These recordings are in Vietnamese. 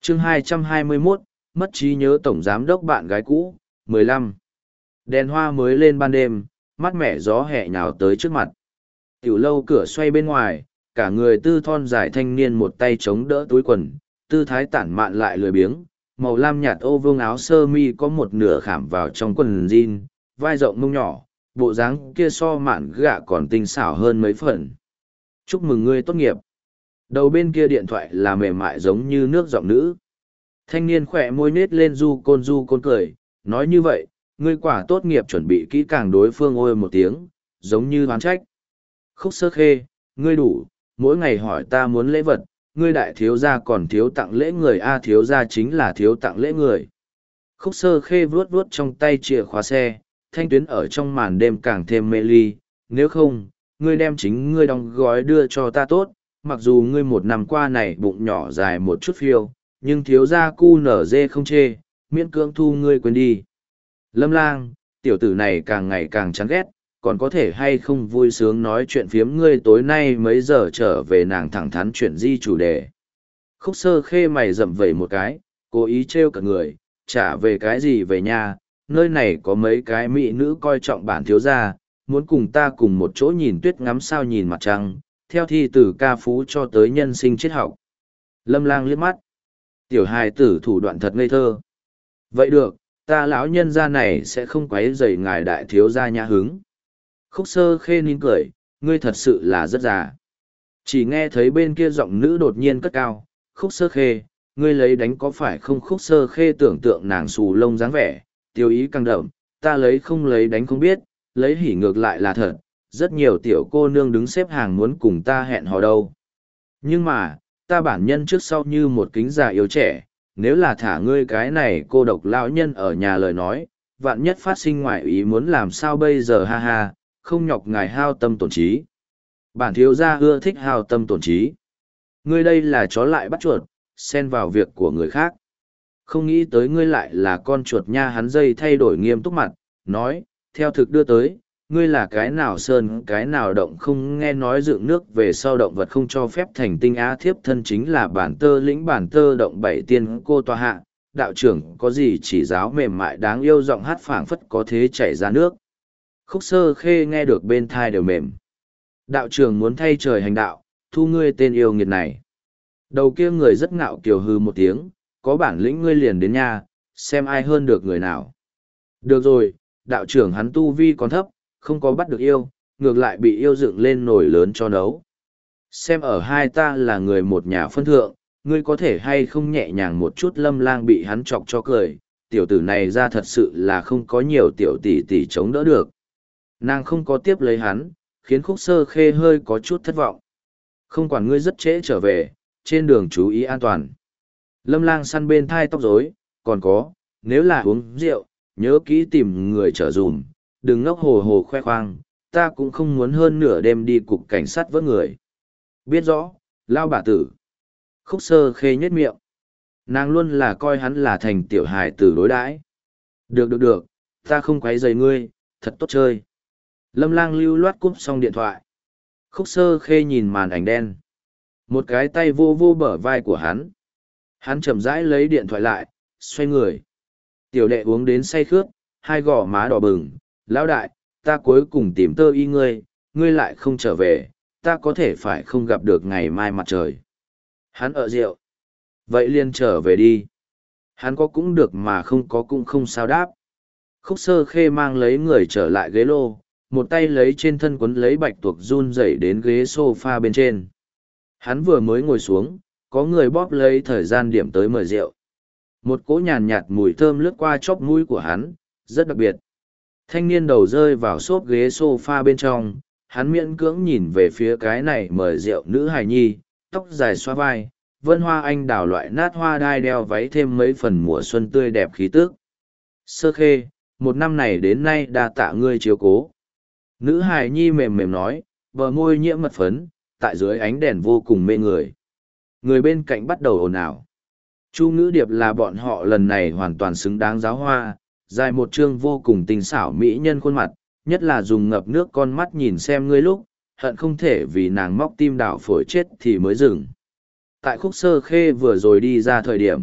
chương 221, mất trí nhớ tổng giám đốc bạn gái cũ, 15. Đèn hoa mới lên ban đêm, mát mẻ gió hè nhào tới trước mặt. Tiểu lâu cửa xoay bên ngoài, cả người tư thon dài thanh niên một tay chống đỡ túi quần, tư thái tản mạn lại lười biếng, màu lam nhạt ô vương áo sơ mi có một nửa khảm vào trong quần jean, vai rộng mông nhỏ, bộ dáng kia so mạn gạ còn tinh xảo hơn mấy phần. Chúc mừng ngươi tốt nghiệp. Đầu bên kia điện thoại là mềm mại giống như nước giọng nữ. Thanh niên khỏe môi nết lên du côn cười, nói như vậy, ngươi quả tốt nghiệp chuẩn bị kỹ càng đối phương ôi một tiếng, giống như oán trách. Khúc Sơ Khê, ngươi đủ, mỗi ngày hỏi ta muốn lễ vật, ngươi đại thiếu gia còn thiếu tặng lễ người a, thiếu gia chính là thiếu tặng lễ người. Khúc Sơ Khê vuốt vuốt trong tay chìa khóa xe, thanh tuyến ở trong màn đêm càng thêm mê ly, nếu không, ngươi đem chính ngươi đóng gói đưa cho ta tốt, mặc dù ngươi một năm qua này bụng nhỏ dài một chút phiêu, nhưng thiếu gia cu nở dê không chê, miễn cưỡng thu ngươi quên đi. Lâm Lang, tiểu tử này càng ngày càng chán ghét, còn có thể hay không vui sướng nói chuyện phiếm ngươi tối nay mấy giờ trở về, nàng thẳng thắn chuyện di chủ đề. Khúc Sơ Khê mày rậm vẩy một cái, cố ý trêu cả người, trả về cái gì về nhà, nơi này có mấy cái mỹ nữ coi trọng bản thiếu gia, muốn cùng ta cùng một chỗ nhìn tuyết ngắm sao nhìn mặt trăng, theo thi từ ca phú cho tới nhân sinh triết học. Lâm Lang liếc mắt, tiểu hài tử thủ đoạn thật ngây thơ. Vậy được, ta lão nhân gia này sẽ không quấy rầy ngài đại thiếu gia nhã hứng. Khúc Sơ Khê nín cười, ngươi thật sự là rất già. Chỉ nghe thấy bên kia giọng nữ đột nhiên cất cao, Khúc Sơ Khê, ngươi lấy đánh có phải không? Khúc Sơ Khê tưởng tượng nàng xù lông dáng vẻ, tiêu ý căng đậm, ta lấy không lấy đánh không biết, lấy hỉ ngược lại là thật, rất nhiều tiểu cô nương đứng xếp hàng muốn cùng ta hẹn hò đâu. Nhưng mà, ta bản nhân trước sau như một kính già yếu trẻ, nếu là thả ngươi cái này cô độc lão nhân ở nhà lời nói, vạn nhất phát sinh ngoại ý muốn làm sao bây giờ, ha ha, không nhọc ngài hao tâm tổn trí. Bản thiếu gia ưa thích hao tâm tổn trí. Ngươi đây là chó lại bắt chuột, xen vào việc của người khác. Không nghĩ tới ngươi lại là con chuột nha. Hắn dây thay đổi nghiêm túc mặt, nói, theo thực đưa tới, ngươi là cái nào sơn cái nào động, không nghe nói dựng nước về sau động vật không cho phép thành tinh á, thiếp thân chính là bản tơ lĩnh bản tơ động bảy tiên cô tòa hạ, đạo trưởng có gì chỉ giáo mềm mại đáng yêu, giọng hát phảng phất có thế chảy ra nước. Khúc Sơ Khê nghe được bên thai đều mềm. Đạo trưởng muốn thay trời hành đạo, thu ngươi tên yêu nghiệt này. Đầu kia người rất ngạo kiều hư một tiếng, có bản lĩnh ngươi liền đến nhà, xem ai hơn được người nào. Được rồi, đạo trưởng hắn tu vi còn thấp, không có bắt được yêu, ngược lại bị yêu dựng lên nổi lớn cho nấu. Xem ở hai ta là người một nhà phân thượng, ngươi có thể hay không nhẹ nhàng một chút. Lâm Lang bị hắn chọc cho cười, tiểu tử này ra thật sự là không có nhiều tiểu tỷ tỷ chống đỡ được. Nàng không có tiếp lấy hắn, khiến Khúc Sơ Khê hơi có chút thất vọng. Không quản ngươi rất trễ trở về, trên đường chú ý an toàn. Lâm Lang săn bên thai tóc rối, còn có, nếu là uống rượu, nhớ kỹ tìm người chở dùm, đừng ngốc hồ hồ khoe khoang, ta cũng không muốn hơn nửa đêm đi cục cảnh sát vớt người. Biết rõ, lao bà tử. Khúc Sơ Khê nhếch miệng. Nàng luôn là coi hắn là thành tiểu hài tử đối đãi. Được, ta không quấy rầy ngươi, thật tốt chơi. Lâm Lang lưu loát cúp xong điện thoại. Khúc Sơ Khê nhìn màn ảnh đen. Một cái tay vô vô bờ vai của hắn. Hắn chậm rãi lấy điện thoại lại, xoay người. Tiểu đệ uống đến say khướt, hai gò má đỏ bừng. Lão đại, ta cuối cùng tìm tơ y ngươi, ngươi lại không trở về, ta có thể phải không gặp được ngày mai mặt trời. Hắn ở rượu. Vậy liền trở về đi. Hắn có cũng được mà không có cũng không sao đáp. Khúc Sơ Khê mang lấy người trở lại ghế lô, một tay lấy trên thân quấn lấy bạch tuộc run rẩy đến ghế sofa bên trên. Hắn vừa mới ngồi xuống, có người bóp lấy thời gian điểm tới mời rượu. Một cỗ nhàn nhạt mùi thơm lướt qua chóp mũi của hắn, rất đặc biệt. Thanh niên đầu rơi vào xốp ghế sofa bên trong, hắn miễn cưỡng nhìn về phía cái này mời rượu nữ hài nhi, tóc dài xoa vai, vân hoa anh đào loại nát hoa đai đeo váy thêm mấy phần mùa xuân tươi đẹp khí tước. Sơ Khê, một năm này đến nay đa tạ ngươi chiếu cố. Nữ hài nhi mềm mềm nói, bờ môi nhiễm mật phấn, tại dưới ánh đèn vô cùng mê người. Người bên cạnh bắt đầu ồn ào. Chu Ngữ Điệp là bọn họ lần này hoàn toàn xứng đáng giáo hoa, dài một chương vô cùng tinh xảo mỹ nhân khuôn mặt, nhất là dùng ngập nước con mắt nhìn xem ngươi lúc, hận không thể vì nàng móc tim đảo phổi chết thì mới dừng. Tại Khúc Sơ Khê vừa rồi đi ra thời điểm,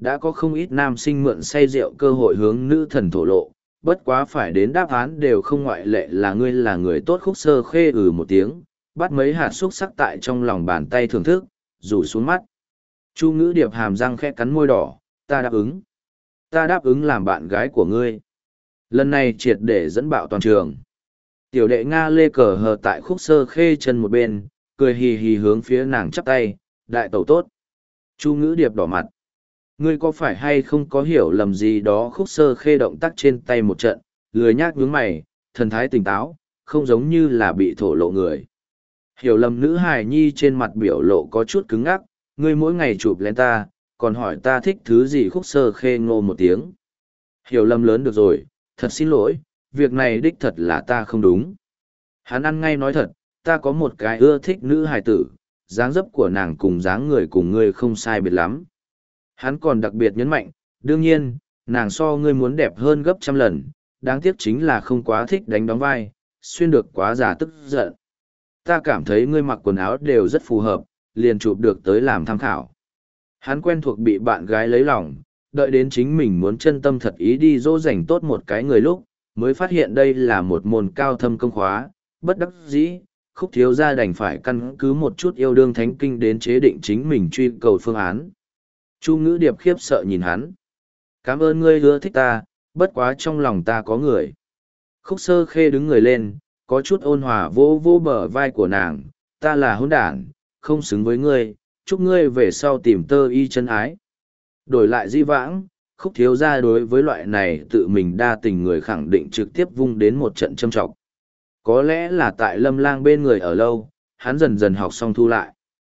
Đã có không ít nam sinh mượn say rượu cơ hội hướng nữ thần thổ lộ, bất quá phải đến đáp án đều không ngoại lệ là ngươi là người tốt. Khúc Sơ Khê một tiếng, bắt mấy hạt xúc sắc tại trong lòng bàn tay thưởng thức, rủ xuống mắt. Chu Ngữ Điệp hàm răng khẽ cắn môi đỏ, ta đáp ứng. Ta đáp ứng làm bạn gái của ngươi. Lần này triệt để dẫn bạo toàn trường. Tiểu đệ Nga lê cờ hờ tại Khúc Sơ Khê chân một bên, cười hì hì hướng phía nàng chắp tay, đại tẩu tốt. Chu Ngữ Điệp đỏ mặt. Ngươi có phải hay không có hiểu lầm gì đó? Khúc Sơ Khê động tác trên tay một trận, lười nhác nhướng mày, thần thái tỉnh táo, không giống như là bị thổ lộ người. Hiểu lầm nữ hài nhi trên mặt biểu lộ có chút cứng ngắc, ngươi mỗi ngày chụp lên ta, còn hỏi ta thích thứ gì? Khúc Sơ Khê ngô một tiếng. Hiểu lầm lớn được rồi, thật xin lỗi, việc này đích thật là ta không đúng. Hắn ăn ngay nói thật, ta có một cái ưa thích nữ hài tử, dáng dấp của nàng cùng dáng người cùng ngươi không sai biệt lắm. Hắn còn đặc biệt nhấn mạnh, đương nhiên, nàng so ngươi muốn đẹp hơn gấp trăm lần, đáng tiếc chính là không quá thích đánh đóng vai, xuyên được quá giả tức giận. Ta cảm thấy ngươi mặc quần áo đều rất phù hợp, liền chụp được tới làm tham khảo. Hắn quen thuộc bị bạn gái lấy lòng, đợi đến chính mình muốn chân tâm thật ý đi dỗ dành tốt một cái người lúc, mới phát hiện đây là một môn cao thâm công khóa, bất đắc dĩ, Khúc thiếu gia đành phải căn cứ một chút yêu đương thánh kinh đến chế định chính mình truy cầu phương án. Chu Ngữ Điệp khiếp sợ nhìn hắn. Cảm ơn ngươi ưa thích ta, bất quá trong lòng ta có người. Khúc Sơ Khê đứng người lên, có chút ôn hòa vô vô bờ vai của nàng. Ta là hỗn đản, không xứng với ngươi, chúc ngươi về sau tìm tơ y chân ái. Đổi lại di vãng, Khúc thiếu gia đối với loại này tự mình đa tình người khẳng định trực tiếp vung đến một trận châm trọng. Có lẽ là tại Lâm Lang bên người ở lâu, hắn dần dần học xong thu lại.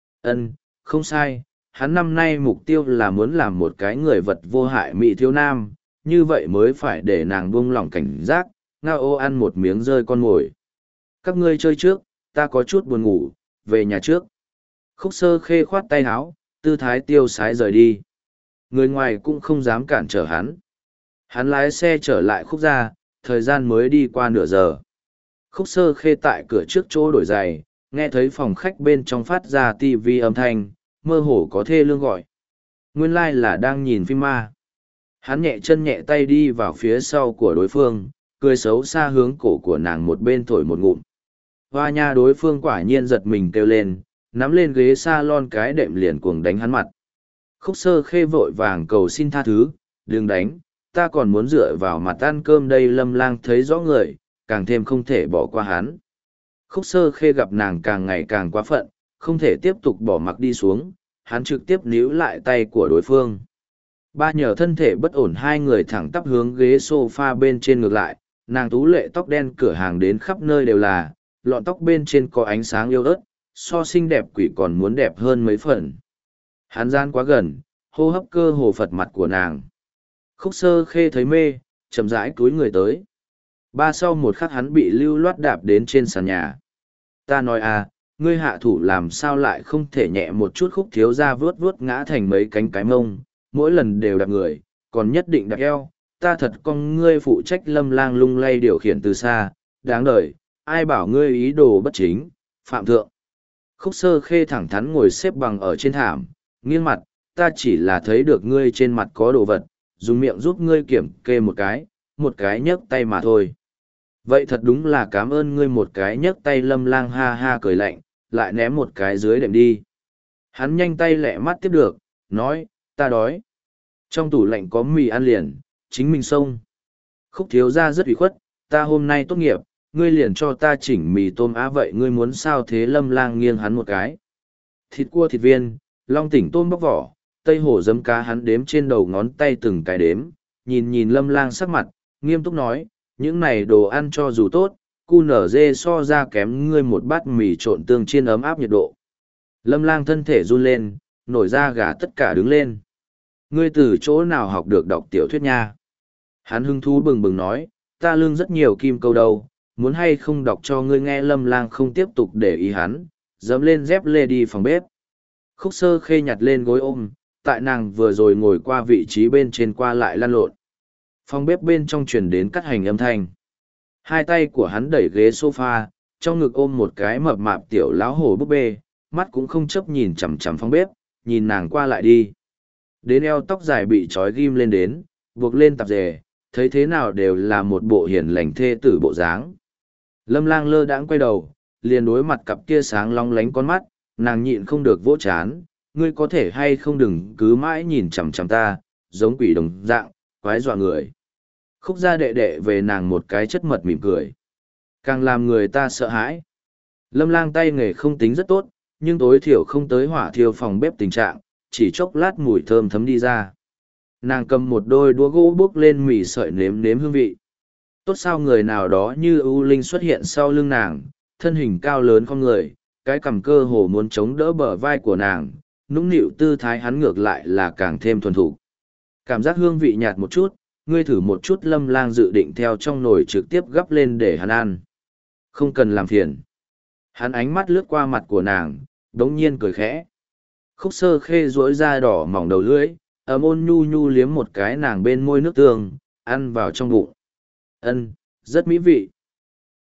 Không sai, hắn năm nay mục tiêu là muốn làm một cái người vật vô hại mỹ thiếu nam, như vậy mới phải để nàng buông lỏng cảnh giác, ngao ô ăn một miếng rơi con mồi. Các ngươi chơi trước, ta có chút buồn ngủ, về nhà trước. Khúc Sơ Khê khoát tay áo, tư thái tiêu sái rời đi. Người ngoài cũng không dám cản trở hắn. Hắn lái xe trở lại Khúc gia, thời gian mới đi qua nửa giờ. Khúc Sơ Khê tại cửa trước chỗ đổi giày, nghe thấy phòng khách bên trong phát ra tivi âm thanh, mơ hồ có thê lương gọi. Nguyên lai là đang nhìn phim ma. Hắn nhẹ chân nhẹ tay đi vào phía sau của đối phương, cười xấu xa hướng cổ của nàng một bên thổi một ngụm. Hoa nha, đối phương quả nhiên giật mình kêu lên, nắm lên ghế salon cái đệm liền cuồng đánh hắn mặt. Khúc Sơ Khê vội vàng cầu xin tha thứ, đừng đánh, ta còn muốn dựa vào mặt ăn cơm đây. Lâm Lang thấy rõ người, càng thêm không thể bỏ qua hắn. Khúc Sơ Khê gặp nàng càng ngày càng quá phận, không thể tiếp tục bỏ mặc đi xuống, hắn trực tiếp níu lại tay của đối phương. Ba nhờ thân thể bất ổn, hai người thẳng tắp hướng ghế sofa bên trên ngược lại, nàng tú lệ tóc đen cửa hàng đến khắp nơi đều là, lọn tóc bên trên có ánh sáng yêu ớt, so xinh đẹp quỷ còn muốn đẹp hơn mấy phần. Hắn gian quá gần, hô hấp cơ hồ phật mặt của nàng. Khúc Sơ Khê thấy mê, chậm rãi cúi người tới. Ba sau một khắc hắn bị lưu loát đạp đến trên sàn nhà. Ta nói à, ngươi hạ thủ làm sao lại không thể nhẹ một chút? Khúc thiếu gia vuốt vuốt ngã thành mấy cánh cái mông, mỗi lần đều đạp người, còn nhất định đạp eo. Ta thật con ngươi phụ trách. Lâm Lang lung lay điều khiển từ xa, đáng đời, ai bảo ngươi ý đồ bất chính, phạm thượng. Khúc Sơ Khê thẳng thắn ngồi xếp bằng ở trên thảm, nghiêng mặt, ta chỉ là thấy được ngươi trên mặt có đồ vật, dùng miệng giúp ngươi kiểm kê một cái nhấc tay mà thôi. Vậy thật đúng là cảm ơn ngươi. Một cái nhấc tay. Lâm Lang ha ha cười lạnh, lại ném một cái dưới đệm đi. Hắn nhanh tay lẹ mắt tiếp được, nói, ta đói. Trong tủ lạnh có mì ăn liền, chính mình xông. Khúc thiếu gia rất ủy khuất, ta hôm nay tốt nghiệp, ngươi liền cho ta chỉnh mì tôm á, vậy ngươi muốn sao thế? Lâm Lang nghiêng hắn một cái. Thịt cua, thịt viên, long tỉnh tôm bóc vỏ, tây hổ giấm cá. Hắn đếm trên đầu ngón tay từng cái đếm, nhìn Lâm Lang sắc mặt, nghiêm túc nói, những này đồ ăn cho dù tốt, cu nở dê so ra kém ngươi một bát mì trộn tương chiên ấm áp nhiệt độ. Lâm Lang thân thể run lên, nổi da gà tất cả đứng lên. Ngươi từ chỗ nào học được đọc tiểu thuyết nha? Hắn hứng thú bừng bừng nói, ta lương rất nhiều kim câu đâu, muốn hay không đọc cho ngươi nghe? Lâm Lang không tiếp tục để ý hắn, dẫm lên dép lê đi phòng bếp. Khúc Sơ Khê nhặt lên gối ôm, tại nàng vừa rồi ngồi qua vị trí bên trên qua lại lăn lộn. Phòng bếp bên trong truyền đến cắt hành âm thanh. Hai tay của hắn đẩy ghế sofa, trong ngực ôm một cái mập mạp tiểu lão hổ búp bê, mắt cũng không chấp nhìn chằm chằm phòng bếp, nhìn nàng qua lại đi. Đến eo tóc dài bị trói ghim lên đến, buộc lên tạp dề, thấy thế nào đều là một bộ hiền lành thê tử bộ dáng. Lâm Lang lơ đãng quay đầu, liền đối mặt cặp kia sáng long lánh con mắt, nàng nhịn không được vỗ chán, ngươi có thể hay không đừng cứ mãi nhìn chằm chằm ta, giống quỷ đồng dạng, quái dọa người. Khúc gia đệ đệ về nàng một cái chất mật mỉm cười. Càng làm người ta sợ hãi. Lâm Lang tay nghề không tính rất tốt, nhưng tối thiểu không tới hỏa thiêu phòng bếp tình trạng, chỉ chốc lát mùi thơm thấm đi ra. Nàng cầm một đôi đũa gỗ bước lên mì sợi nếm nếm hương vị. Tốt sao người nào đó như ưu linh xuất hiện sau lưng nàng, thân hình cao lớn không người, cái cằm cơ hồ muốn chống đỡ bờ vai của nàng, nũng nịu tư thái hắn ngược lại là càng thêm thuần thục. Cảm giác hương vị nhạt một chút, ngươi thử một chút. Lâm Lang dự định theo trong nồi trực tiếp gắp lên để hắn ăn. Không cần làm phiền. Hắn ánh mắt lướt qua mặt của nàng, đống nhiên cười khẽ. Khúc Sơ Khê duỗi ra đỏ mỏng đầu lưỡi, ấm ôn nhu nhu liếm một cái nàng bên môi nước tương, ăn vào trong bụng. Ân, rất mỹ vị.